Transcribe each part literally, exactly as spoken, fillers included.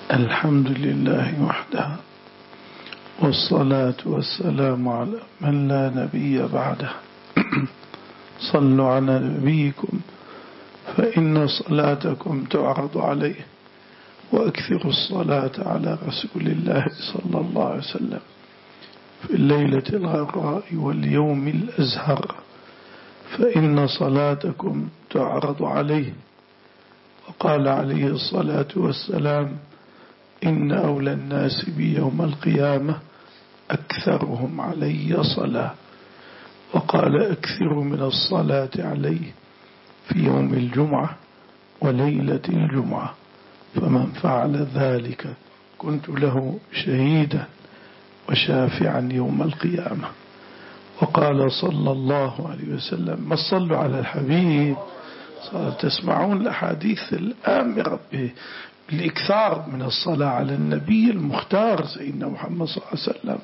الحمد لله وحده، والصلاة والسلام على من لا نبي بعده. صلوا على نبيكم فإن صلاتكم تعرض عليه، وأكثروا الصلاة على رسول الله صلى الله عليه وسلم في الليلة الغراء واليوم الأزهر، فإن صلاتكم تعرض عليه. وقال عليه الصلاة والسلام: إن أولى الناس بي يوم القيامة أكثرهم علي صلاة. وقال: أكثروا من الصلاة عليه في يوم الجمعة وليلة الجمعة، فمن فعل ذلك كنت له شهيدا وشافعا يوم القيامة. وقال صلى الله عليه وسلم: ما صلوا على الحبيب. تسمعون الأحاديث الآمرة بالإكثار من الصلاة على النبي المختار سيدنا محمد صلى الله عليه وسلم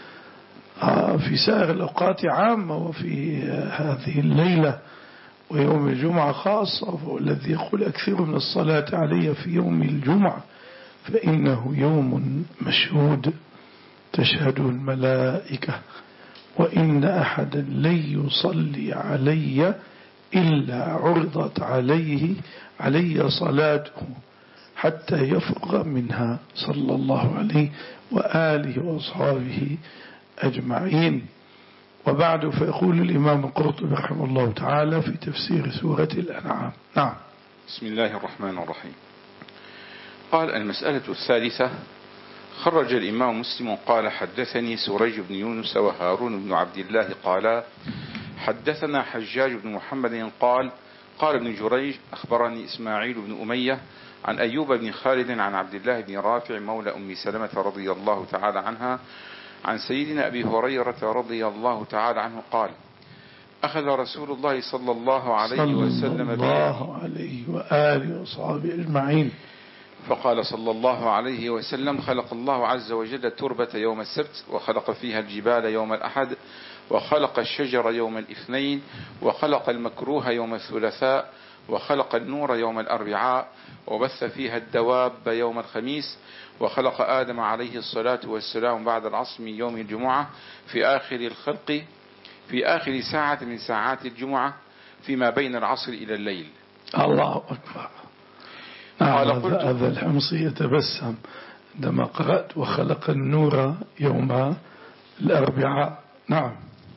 في سائر الأوقات عامة، وفي هذه الليلة ويوم الجمعة خاصة. والذي يقول: أكثر من الصلاة علي في يوم الجمعة فإنه يوم مشهود تشهد الملائكة، وإن أحدا لن يصلي علي إلا عرضت عليه علي صلاته حتى يفرغ منها، صلى الله عليه وآله وأصحابه أجمعين. وبعد، فيقول الإمام القرطبي رحمه الله تعالى في تفسير سورة الأنعام: نعم. بسم الله الرحمن الرحيم. قال: المسألة الثالثة. خرج الإمام مسلم قال: حدثني سريج بن يونس وهارون بن عبد الله قال: حدثنا حجاج بن محمد قال: قال ابن جريج: أخبرني إسماعيل بن أمية عن أيوب بن خالد عن عبد الله بن رافع مولى أم سلمة رضي الله تعالى عنها عن سيدنا أبي هريرة رضي الله تعالى عنه قال: أخذ رسول الله صلى الله عليه وسلم بيدي، صلى الله عليه وآله وصحبه أجمعين، فقال صلى الله عليه وسلم: خلق الله عز وجل التربة يوم السبت، وخلق فيها الجبال يوم الأحد، وخلق الشجر يوم الاثنين، وخلق المكروه يوم الثلاثاء، وخلق النور يوم الأربعاء، وبث فيها الدواب يوم الخميس، وخلق آدم عليه الصلاة والسلام بعد العصر من يوم الجمعة في آخر الخلق في آخر ساعة من ساعات الجمعة فيما بين العصر إلى الليل. الله أكبر. قال: هذا الحمصي يتبسم عندما قرأت: وخلق النور يوم الأربعاء. نعم.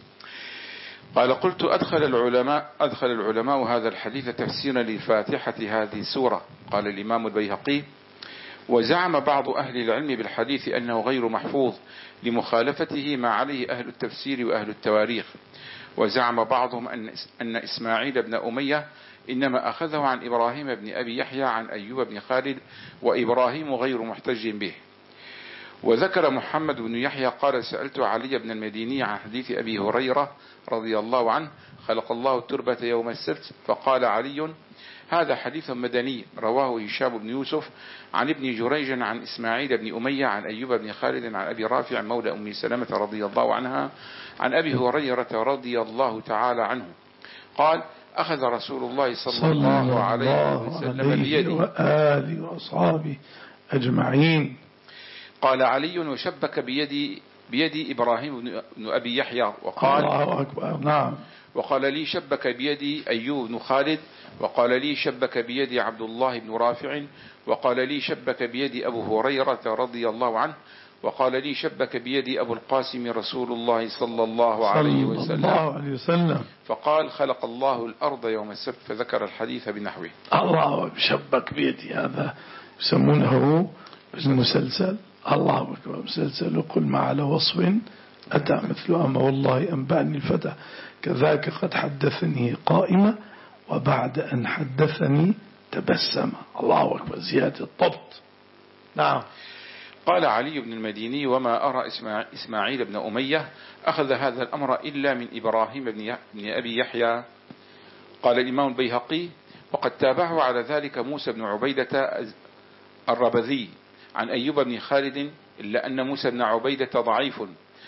قال: قلت: أدخل العلماء أدخل العلماء هذا الحديث تفسيرا لفاتحة هذه السورة. قال الإمام البيهقي: وزعم بعض أهل العلم بالحديث أنه غير محفوظ لمخالفته ما عليه أهل التفسير وأهل التواريخ. وزعم بعضهم أن أن إسماعيل بن أمية إنما أخذه عن إبراهيم بن أبي يحيى عن أيوب بن خالد، وإبراهيم غير محتج به. وذكر محمد بن يحيى قال: سألت علي بن المديني عن حديث أبي هريرة رضي الله عنه: خلق الله التربة يوم السبت، فقال علي: هذا حديث مدني رواه هشام بن يوسف عن ابن جريج عن إسماعيل بن أمية عن أيوب بن خالد عن أبي رافع مولى أم سلمة رضي الله عنها عن أبي هريرة رضي الله تعالى عنه قال: أخذ رسول الله صلى, صلى الله عليه وسلم بيدي وآله وأصحابه أجمعين. قال علي: وشبك بيدي بيدي إبراهيم بن أبي يحيى، وقال: الله أكبر. نعم. وقال لي: شبك بيدي أيوب بن خالد، وقال لي: شبك بيدي عبد الله بن رافع، وقال لي: شبك بيدي أبو هريرة رضي الله عنه، وقال لي: شبك بيدي أبو القاسم رسول الله صلى الله عليه وسلم, صلى الله عليه وسلم. فقال: خلق الله الأرض يوم السبت، فذكر الحديث بنحوه. الله شبك بيدي، هذا يسمونه المسلسل. الله أكبر. مسلسل قل ما على وصف أتى مثله، أما والله أنبأني الفتى كذاك قد حدثني قائمة، وبعد أن حدثني تبسم. الله أكبر، زيادة الضبط. نعم. قال علي بن المديني: وما أرى إسماعيل بن أمية أخذ هذا الأمر إلا من إبراهيم بن أبي يحيى. قال الإمام البيهقي: وقد تابعه على ذلك موسى بن عبيدة الربذي عن أيوب بن خالد، إلا أن موسى بن عبيدة ضعيف.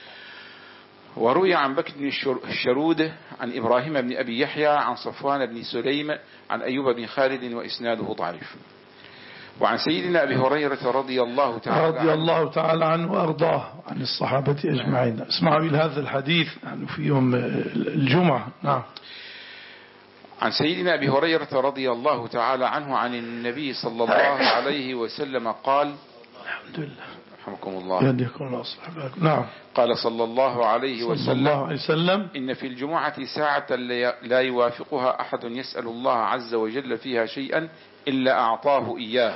وروي عن بكر بن الشرود عن إبراهيم بن أبي يحيى عن صفوان بن سليم عن أيوب بن خالد، وإسناده ضعيف. وعن سيدنا أبي هريرة رضي الله تعالى رضي الله تعالى عنه وأرضاه عن الصحابة أجمعين. اسمعوا إلى هذا الحديث نحن في يوم الجمعة. نعم. عن سيدنا أبي هريرة رضي الله تعالى عنه عن النبي صلى الله عليه وسلم قال: الحمد لله رحمكم الله يهديكم الله صحبكم. نعم. قال صلى الله عليه صلى وسلم, الله عليه وسلم: إن في الجمعة ساعة لا يوافقها أحد يسأل الله عز وجل فيها شيئا إلا أعطاه إياه.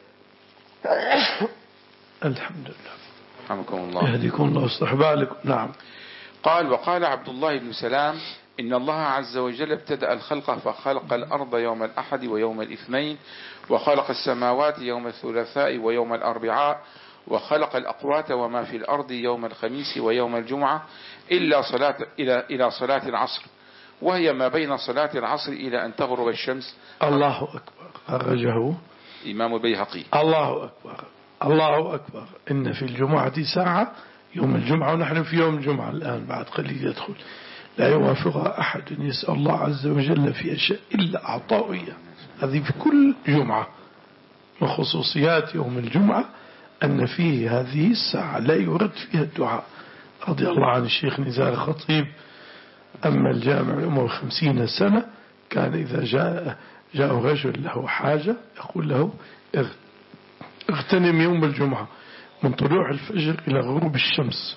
الحمد لله رحمكم الله يهديكم الله صحبكم. نعم. قال: وقال عبد الله بن سلام: إن الله عز وجل ابتدأ الخلق فخلق الأرض يوم الأحد ويوم الاثنين، وخلق السماوات يوم الثلاثاء ويوم الأربعاء، وخلق الأقوات وما في الأرض يوم الخميس ويوم الجمعة، إلا صلاة إلى إلى صلاة العصر، وهي ما بين صلاة العصر إلى أن تغرب الشمس. الله أكبر. خرجه إمام البيهقي. الله أكبر. الله أكبر. إن في الجمعة ساعة، يوم الجمعة، ونحن في يوم الجمعة الآن بعد قليل يدخل، لا يوافقها أحد يسأل الله عز وجل في أشياء إلا أعطاه إياه. هذه في كل جمعة. من خصوصيات يوم الجمعة أن فيه هذه الساعة لا يرد فيها الدعاء. رضي الله عن الشيخ نزار الخطيب: أما الجامع عمره خمسين سنة كان إذا جاء جاء رجل له حاجة يقول له: اغتنم يوم الجمعة من طلوع الفجر إلى غروب الشمس،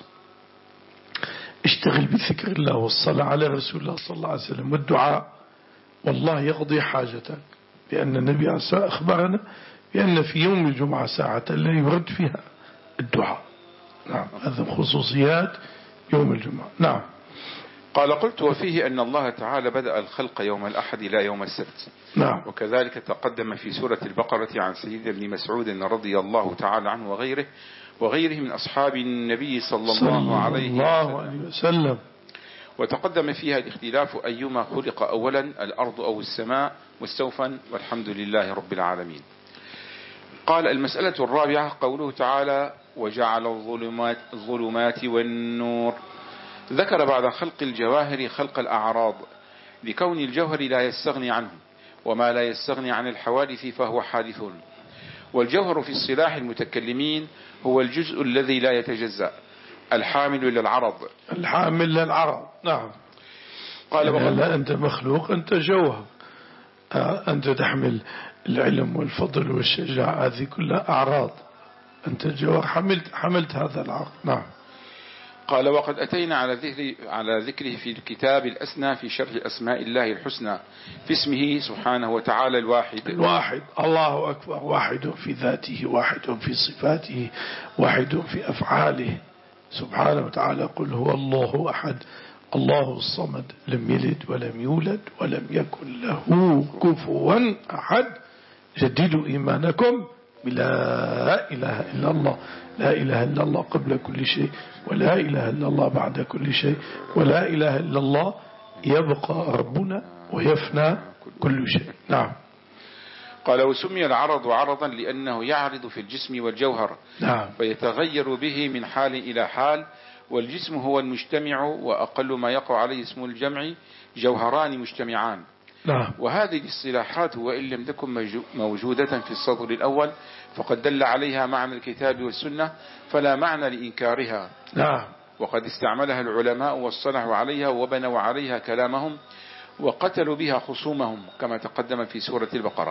اشتغل بذكر الله والصلاة على رسول الله صلى الله عليه وسلم والدعاء، والله يقضي حاجتك، لأن النبي عليه الصلاة والسلام أخبرنا بأن في يوم الجمعة ساعة لا يرد فيها الدعاء. نعم. هذا خصوصيات يوم الجمعة. نعم. قال: قلت: وفيه أن الله تعالى بدأ الخلق يوم الأحد لا يوم السبت. نعم. وكذلك تقدم في سورة البقرة عن سيدنا ابن مسعود رضي الله تعالى عنه وغيره وغيره من أصحاب النبي صلى الله عليه وسلم. وتقدم فيها الاختلاف أيما خلق أولا، الأرض أو السماء، مستوفا، والحمد لله رب العالمين. قال: المسألة الرابعة قوله تعالى: وجعل الظلمات, الظلمات والنور. ذكر بعد خلق الجواهر خلق الأعراض، لكون الجوهر لا يستغني عنه، وما لا يستغني عن الحوادث فهو حادث. والجوهر في اصطلاح المتكلمين هو الجزء الذي لا يتجزأ، الحامل للعرض. الحامل للعرض. نعم. قال: يعني لا أنت مخلوق، أنت جوهر، أنت تحمل العلم والفضل والشجاعة، هذه كلها أعراض، أنت جوهر، حملت حملت هذا العرض. نعم. قال: وقد أتينا على ذكر على ذكره في الكتاب الأسنى في شرح أسماء الله الحسنى في اسمه سبحانه وتعالى الواحد. الواحد. الله أكبر. واحد في ذاته، واحد في صفاته، واحد في أفعاله سبحانه وتعالى. قل هو الله أحد الله الصمد لم يلد ولم يولد ولم يكن له كفوا أحد. جددوا إيمانكم بلا إله إلا الله. لا إله إلا الله قبل كل شيء، ولا إله إلا الله بعد كل شيء، ولا إله إلا الله يبقى ربنا ويفنى كل شيء. نعم. قال: وسمي العرض عرضا لأنه يعرض في الجسم والجوهر. نعم. فيتغير به من حال إلى حال. والجسم هو المجتمع، وأقل ما يقع عليه اسم الجمع جوهران مجتمعان. نعم. وهذه الاصطلاحات وإن لم تكن موجودة في السطر الأول فقد دل عليها معنى الكتاب والسنة، فلا معنى لإنكارها. نعم. وقد استعملها العلماء واصطلحوا عليها وبنوا عليها كلامهم وقتلوا بها خصومهم كما تقدم في سورة البقرة.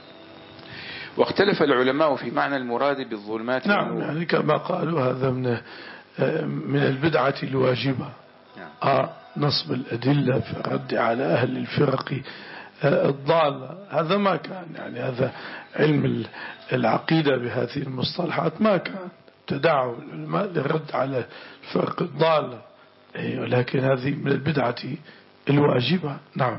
واختلف العلماء في معنى المراد بالظلمات. نعم. يعني كما قالوا هذا من من البدعة الواجبة. نعم. آه نصب الأدلة في الرد على أهل الفرق الضالة، هذا ما كان. يعني هذا علم العقيدة بهذه المصطلحات ما كان. تدعوا العلماء للرد على الفرق الضالة، ولكن هذه من البدعة الواجبة. نعم.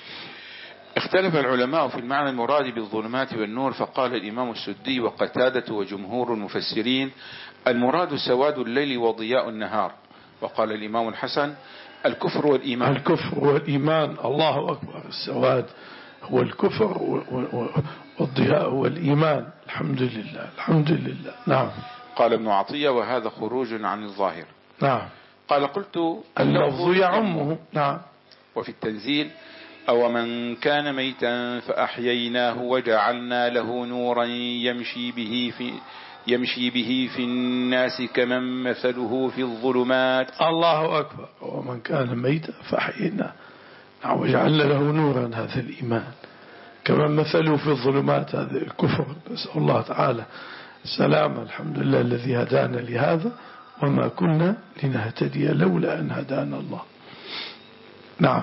اختلف العلماء في المعنى المراد بالظلمات والنور، فقال الإمام السدي وقتادة وجمهور المفسرين: المراد سواد الليل وضياء النهار. وقال الإمام الحسن: الكفر والإيمان. الكفر والإيمان. الله أكبر. السواد هو الكفر والضياء هو الإيمان. الحمد لله الحمد لله. نعم. قال ابن عطية: وهذا خروج عن الظاهر. نعم. قال: قلت: اللفظ يعمه. نعم. وفي التنزيل: أو من كان ميتا فأحييناه وجعلنا له نورا يمشي به في يمشي به في الناس كمن مثله في الظلمات. الله أكبر. ومن كان ميتا فأحييناه وجعلنا له نورا، هذا الإيمان، كمن مثله في الظلمات، هذا الكفر. نسأل الله تعالى السلامة. الحمد لله الذي هدانا لهذا وما كنا لنهتدي لولا أن هدانا الله. نعم.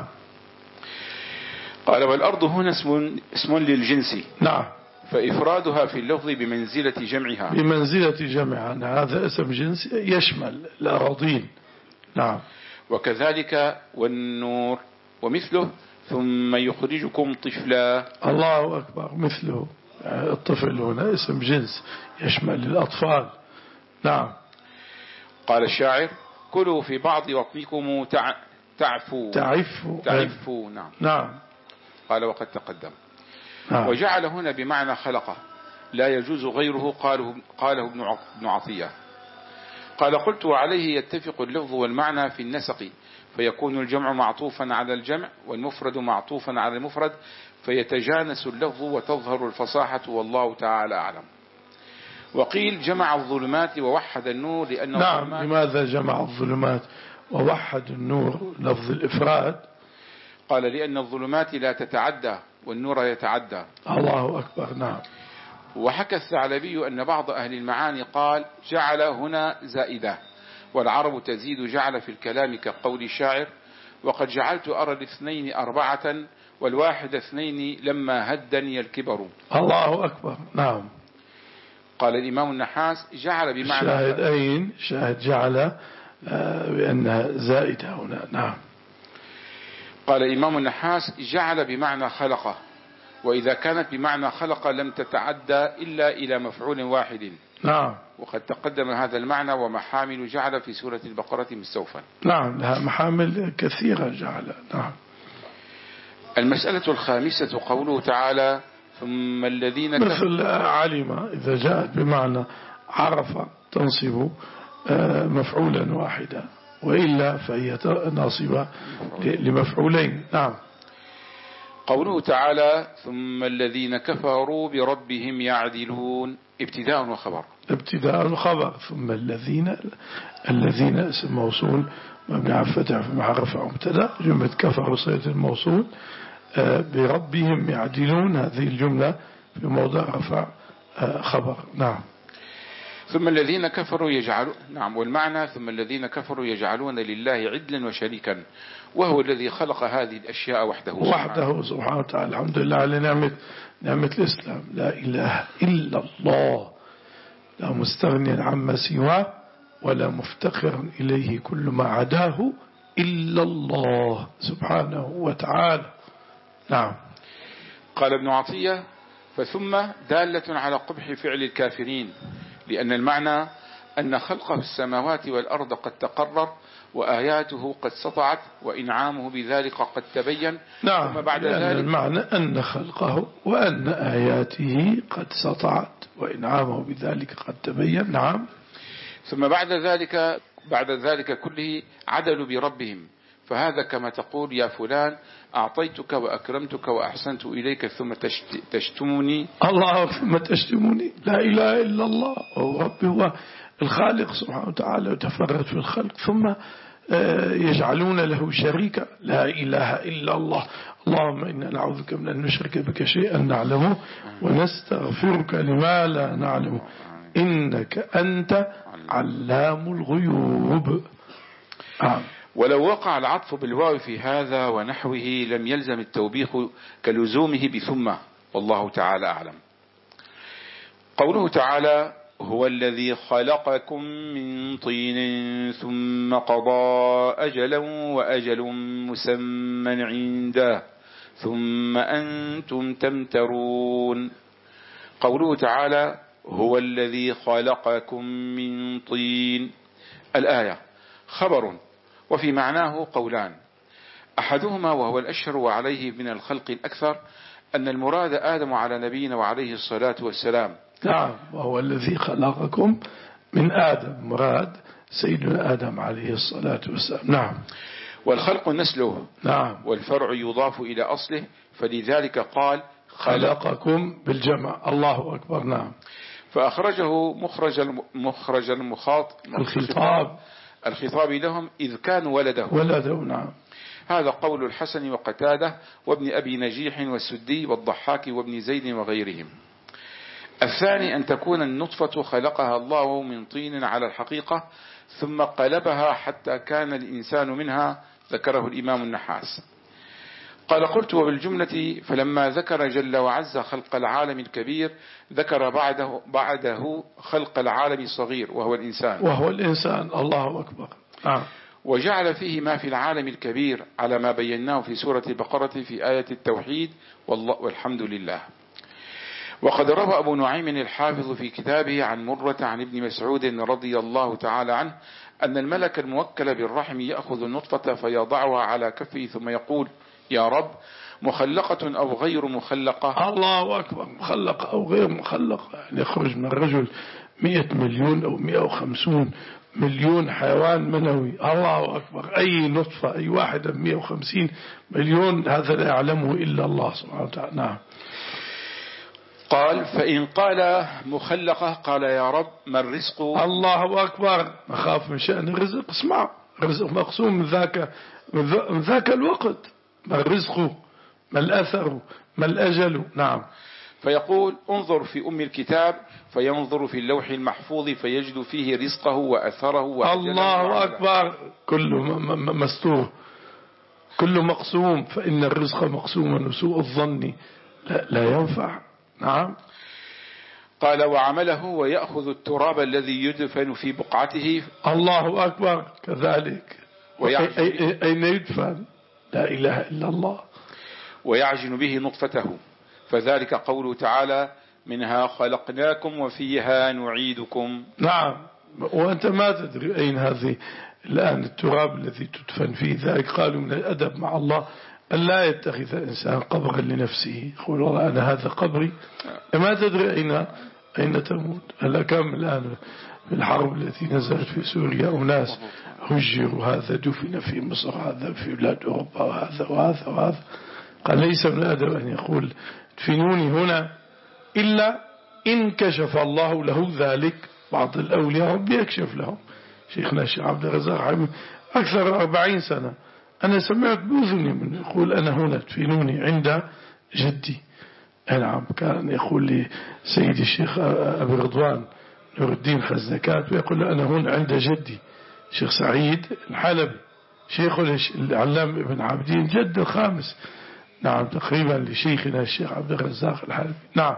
قال والأرض هنا اسم, اسم للجنس. نعم. فإفرادها في اللفظ بمنزلة جمعها. بمنزلة جمعها، هذا اسم جنس يشمل الأراضين. نعم. وكذلك والنور ومثله ثم يخرجكم طفلا. الله أكبر. مثله الطفل هنا اسم جنس يشمل الأطفال. نعم. قال الشاعر كلوا في بعض بطنكم تع... تعفوا تعفوا تعفوا. نعم. نعم. قال وقد تقدم. نعم. وجعل هنا بمعنى خلقه لا يجوز غيره، قاله, قاله ابن عطية. قال قلت وعليه يتفق اللفظ والمعنى في النسق، فيكون الجمع معطوفا على الجمع والمفرد معطوفا على المفرد، فيتجانس اللفظ وتظهر الفصاحة، والله تعالى أعلم. وقيل جمع الظلمات ووحد النور لأن نعم. لماذا جمع الظلمات ووحد النور لفظ الإفراد؟ قال لأن الظلمات لا تتعدى والنور يتعدى. الله أكبر. نعم. وحكى الثعلبي أن بعض أهل المعاني قال جعل هنا زائدة، والعرب تزيد جعل في الكلام كقول الشاعر وقد جعلت أرى الاثنين أربعة والواحد اثنين لما هدني الكبر. الله أكبر. نعم. قال الإمام النحاس جعل بمعنى شاهد أين شاهد جعل بأنها زائدة هنا. نعم. قال الإمام النحاس جعل بمعنى خلقه، وإذا كانت بمعنى خلق لم تتعدى إلا إلى مفعول واحد. نعم. وقد تقدم هذا المعنى ومحامل جعل في سورة البقرة مستوفا. نعم. لها محامل كثيرة جعل. نعم. المسألة الخامسة قوله تعالى ثم الذين مثل علم إذا جاءت بمعنى عرف تنصب مفعولا واحدا، وإلا فهي ناصبة لمفعولين. نعم. قوله تعالى ثم الذين كفروا بربهم يعدلون ابتداء وخبر. ابتداء وخبر. ثم الذين الذين اسم موصول مبني على الفتح في محل رفع مبتدا، جملة كفروا صيغة الموصول، بربهم يعدلون هذه الجملة في موضع رفع خبر. نعم. ثم الذين كفروا يجعلون. نعم. والمعنى ثم الذين كفروا يجعلون لله عدلا وشريكا، وهو الذي خلق هذه الأشياء وحده وحده سبحانه وتعالى. الحمد لله على نعمة نعمة الإسلام. لا إله إلا الله، لا مستغني عما سواه ولا مفتقر إليه، كل ما عداه إلا الله سبحانه وتعالى. نعم. قال ابن عطية فثم دالة على قبح فعل الكافرين، لأن المعنى أن خلقه السماوات والأرض قد تقرر، وآياته قد سطعت، وإنعامه بذلك قد تبين. نعم. ثم بعد لأن ذلك المعنى أن خلقه وأن آياته قد سطعت وإنعامه بذلك قد تبين. نعم. ثم بعد ذلك بعد ذلك كله عدلوا بربهم، فهذا كما تقول يا فلان أعطيتك وأكرمتك وأحسنت إليك ثم تشتمني. الله ثم تشتمني. لا إله إلا الله، هو ربي، هو الخالق سبحانه وتعالى، وتفرد في الخلق، ثم يجعلون له شريكا. لا إله إلا الله. اللهم إنا نعوذ بك من أن نشرك بك شيئا نعلمه ونستغفرك لما لا نعلمه إنك أنت علام الغيوب. آه. ولو وقع العطف بالواو في هذا ونحوه لم يلزم التوبيخ كلزومه بثم، والله تعالى أعلم. قوله تعالى هو الذي خلقكم من طين ثم قضى أجلا وأجل مسمى عنده ثم أنتم تمترون. قوله تعالى هو الذي خلقكم من طين، الآية خبر وفي معناه قولان، أحدهما وهو الأشهر وعليه من الخلق الأكثر أن المراد آدم على نبينا وعليه الصلاة والسلام. نعم. وهو الذي خلقكم من آدم، مراد سيدنا آدم عليه الصلاة والسلام. نعم. والخلق نسله نعم. والفرع يضاف إلى أصله، فلذلك قال خلقكم بالجمع. الله أكبر. نعم. فأخرجه مخرج مخرج المخاط الخطاب الخطاب لهم إذ كانوا ولده ولده. نعم. هذا قول الحسن وقتادة وابن أبي نجيح والسدي والضحاك وابن زيد وغيرهم. الثاني أن تكون النطفة خلقها الله من طين على الحقيقة ثم قلبها حتى كان الإنسان منها، ذكره الإمام النحاس. قال قلت وبالجملة فلما ذكر جل وعز خلق العالم الكبير ذكر بعده, بعده خلق العالم الصغير وهو الإنسان وهو الإنسان. الله أكبر. آه. وجعل فيه ما في العالم الكبير على ما بيناه في سورة البقرة في آية التوحيد والله والحمد لله. وقد روى أبو نعيم الحافظ في كتابه عن مرة عن ابن مسعود رضي الله تعالى عنه أن الملك الموكل بالرحم يأخذ النطفة فيضعها على كفه ثم يقول يا رب مخلقة أو غير مخلقة. الله أكبر. مخلقة أو غير مخلقة، يعني يخرج من الرجل مئة مليون أو مئة وخمسون مليون حيوان منوي. الله أكبر. أي نطفة أي واحدة مئة وخمسين مليون، هذا لا يعلمه إلا الله سبحانه وتعالى. نعم. قال فإن قال مخلقة قال يا رب ما الرزق. الله أكبر. مخاف من شأن الرزق. اسمع، الرزق مقسوم من ذاك من ذاك الوقت. ما الرزق، ما الأثر، ما الأجل. نعم. فيقول انظر في أم الكتاب فينظر في اللوح المحفوظ فيجد فيه رزقه وأثره وأجله. الله أكبر. كله مستور، كله مقسوم، فإن الرزق مقسوما وسوء الظن لا, لا ينفع. نعم. قال وعمله ويأخذ التراب الذي يدفن في بقعته. الله أكبر. كذلك. أين يدفن؟ لا إله إلا الله. ويعجن به نطفته، فذلك قوله تعالى منها خلقناكم وفيها نعيدكم. نعم. وأنت ما تدري أين هذه الآن التراب الذي تدفن فيه. ذلك قالوا من الأدب مع الله أن لا يتخذ الإنسان قبرا لنفسه. يقول والله أنا هذا قبري، ما تدري أين أين تموت. هلا كم الآن في الحرب التي نزلت في سوريا أناس هجروا، هذا دفن في مصر، هذا في بلاد أوروبا، وهذا وهذا وهذا. قال ليس من الأدب أن يقول ادفنوني هنا إلا إن كشف الله له ذلك. بعض الأولياء رب يكشف لهم. شيخنا الشيخ عبد الرزاق حبيب أكثر من أربعين سنة أنا سمعت بأذني من يقول أنا هنا ادفنوني عند جدي. نعم. كان يقول لي سيدي الشيخ أبي رضوان نور الدين خزنكات ويقول أنا هنا عند جدي شيخ سعيد الحلبي شيخ العلام ابن عابدين جد الخامس. نعم. تقريبا لشيخنا الشيخ عبد الرزاق الحلبي. نعم.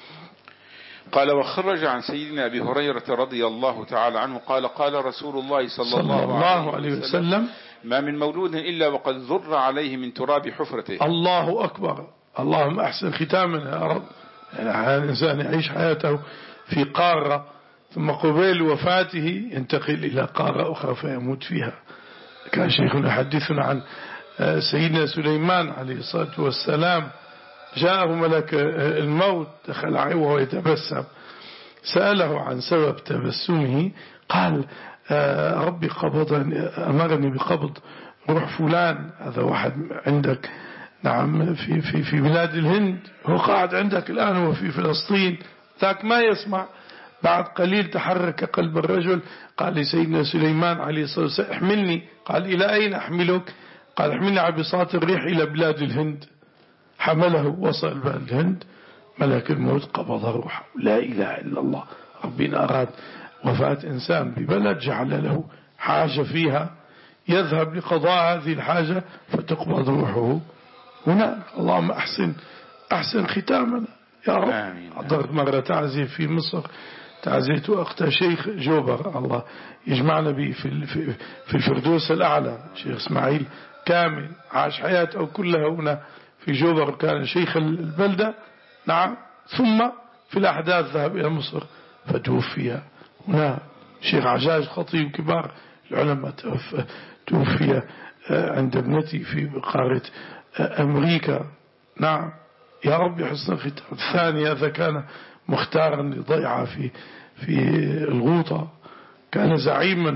قال وخرج عن سيدنا أبي هريرة رضي الله تعالى عنه قال قال رسول الله صلى, صلى الله, الله عليه وسلم, وسلم ما من مولود إلا وقد ذر عليه من تراب حفرته. الله أكبر. اللهم أحسن ختامنا يا رب. يعني الإنسان يعيش حياته في قارة ثم قبيل وفاته ينتقل إلى قارة أخرى فيموت فيها. كان شيخنا يحدثنا عن سيدنا سليمان عليه الصلاة والسلام جاءه ملك الموت دخل عليه وهو يتبسم، سأله عن سبب تبسمه قال ربي قبضني أمرني بقبض روح فلان، هذا واحد عندك نعم في في في بلاد الهند، هو قاعد عندك الآن هو في فلسطين، ذاك ما يسمع. بعد قليل تحرك قلب الرجل، قال لسيدنا سليمان عليه الصلاة والسلام احملني. قال إلى أين أحملك؟ قال احملني على بساط الريح إلى بلاد الهند. حمله وصل بلاد الهند، ملك الموت قبض روحه. لا إله إلا الله. ربنا أراد وفاة إنسان ببلد جعل له حاجة فيها، يذهب لقضاء هذه الحاجة فتقبض روحه هناك. اللهم أحسن أحسن ختامنا يا رب. حضرت مرة تعزية في مصر، تعزية أخت شيخ جوبر، الله يجمعنا به في في الفردوس الأعلى، شيخ إسماعيل كامل عاش حياته كلها هنا في جوبر، كان شيخ البلدة نعم، ثم في الأحداث ذهب إلى مصر فتوفي هنا. شيخ عجاج خطيب كبار العلماء توفي عند ابنتي في قارة أمريكا. نعم يا رب حسن الختام. الثاني هذا كان مختارا لضيعة في في الغوطة، كان زعيما فيها.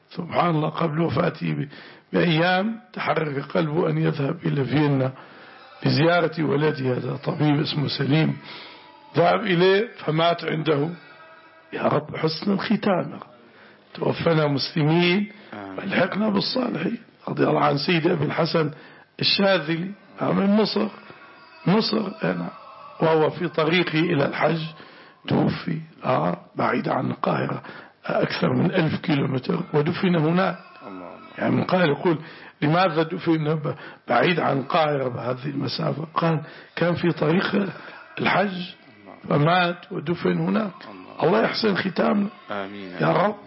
سبحان الله قبل وفاته بأيام تحرك قلبه أن يذهب إلى فيينا لزيارة ولده، هذا طبيب اسمه سليم، ذهب إليه فمات عنده. يا رب حسن الختام، توفنا مسلمين والحقنا بالصالحين. رضي الله عن سيدي أبي الحسن الشاذلي من مصر مصر أنا، وهو في طريقه إلى الحج توفي آه بعيد عن القاهرة أكثر من ألف كيلومتر ودفن هناك. يعني من قال يقول لماذا دفن بعيد عن القاهرة بهذه المسافة؟ قال كان في طريق الحج فمات ودفن هناك. الله يحسن ختامنا آمين يا رب.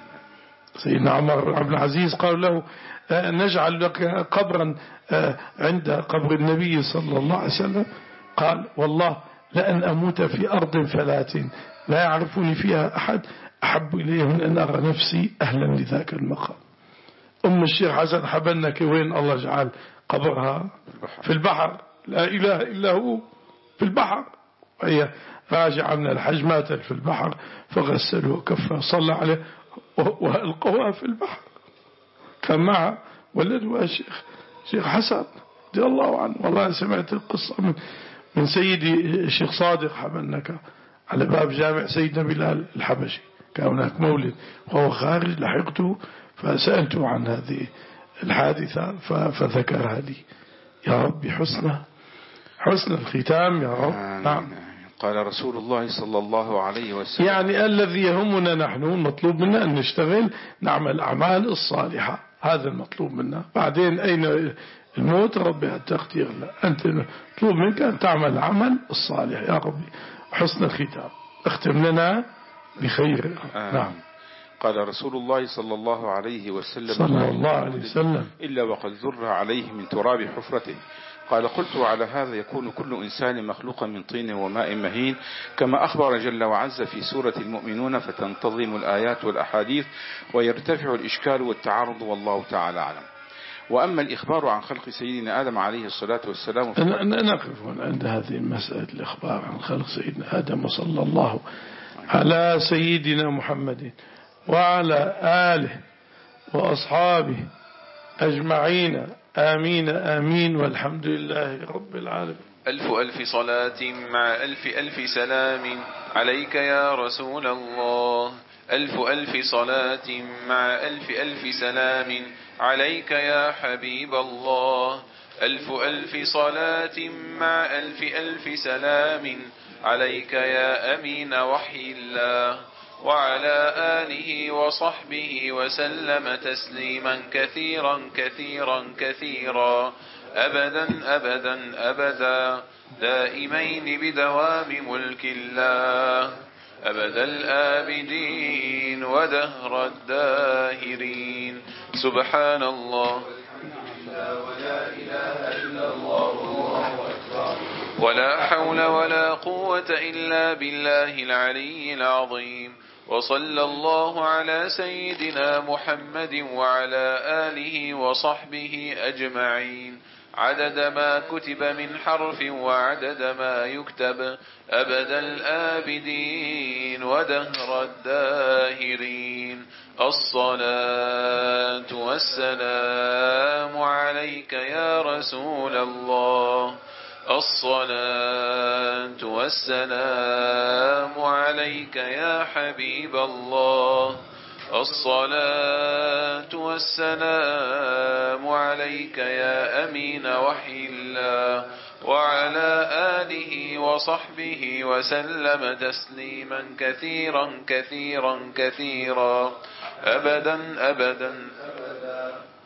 سيدنا عمر بن عبد العزيز قال له نجعل لك قبرا عند قبر النبي صلى الله عليه وسلم، قال والله لأن أموت في أرض فلات لا يعرفني فيها أحد أحب إليه من أن أرى نفسي أهلا لذاك المقام. أم الشيخ حسن حبنك وين الله جعل قبرها؟ في البحر، لا إله إلا هو في البحر، وهي راجعة من الحج ماتت في البحر فغسله وكفه صلى عليه وألقوها في البحر. كان معها ولدها الشيخ شيخ حسن رضي الله عنه. والله سمعت القصة من من سيدي الشيخ صادق حبنك على باب جامع سيدنا بلال الحبشي، كان هناك مولد وهو خارج لحقته فسألته عن هذه الحادثة فذكرها لي. يا رب حسن حسن الختام يا رب. نعم. قال رسول الله صلى الله عليه وسلم يعني الذي يهمنا نحن مطلوب منا أن نشتغل نعمل الأعمال الصالحة، هذا المطلوب منا. بعدين أين الموت ربي التقدير له، أنت مطلوب منك أن تعمل العمل الصالح يا ربي. حسن الختام اختم لنا بخير. آه. نعم. قال رسول الله صلى الله عليه وسلم صلى الله عليه وسلم إلا وقد ذر عليه من تراب حفرته. قال قلت على هذا يكون كل إنسان مخلوقا من طين وماء مهين كما أخبر جل وعز في سورة المؤمنون، فتنتظم الآيات والأحاديث ويرتفع الإشكال والتعارض والله تعالى أعلم. وأما الإخبار عن خلق سيدنا آدم عليه الصلاة والسلام نقف عند هذه المسألة، الإخبار عن خلق سيدنا آدم وصلى الله على سيدنا محمد وعلى آله وأصحابه أجمعين. آمين آمين والحمد لله رب العالمين. ألف ألف صلاة مع ألف ألف سلام عليك يا رسول الله. ألف ألف صلاة مع ألف ألف سلام عليك يا حبيب الله. ألف ألف صلاة مع ألف ألف سلام عليك يا أمين وحي الله، وعلى آله وصحبه وسلم تسليما كثيرا كثيرا كثيرا أبدا أبدا أبدا دائمين بدوام ملك الله أبد الآبدين ودهر الداهرين. سبحان الله ولا إله إلا الله ولا حول ولا قوة إلا بالله العلي العظيم. وصلى الله على سيدنا محمد وعلى آله وصحبه أجمعين عدد ما كتب من حرف وعدد ما يكتب أبد الآبدين ودهر الداهرين. الصلاة والسلام عليك يا رسول الله. الصلاة والسلام عليك يا حبيب الله. الصلاة والسلام عليك يا أمين وحي الله، وعلى آله وصحبه وسلم تسليما كثيرا كثيرا كثيرا أبدا أبدا أبدا.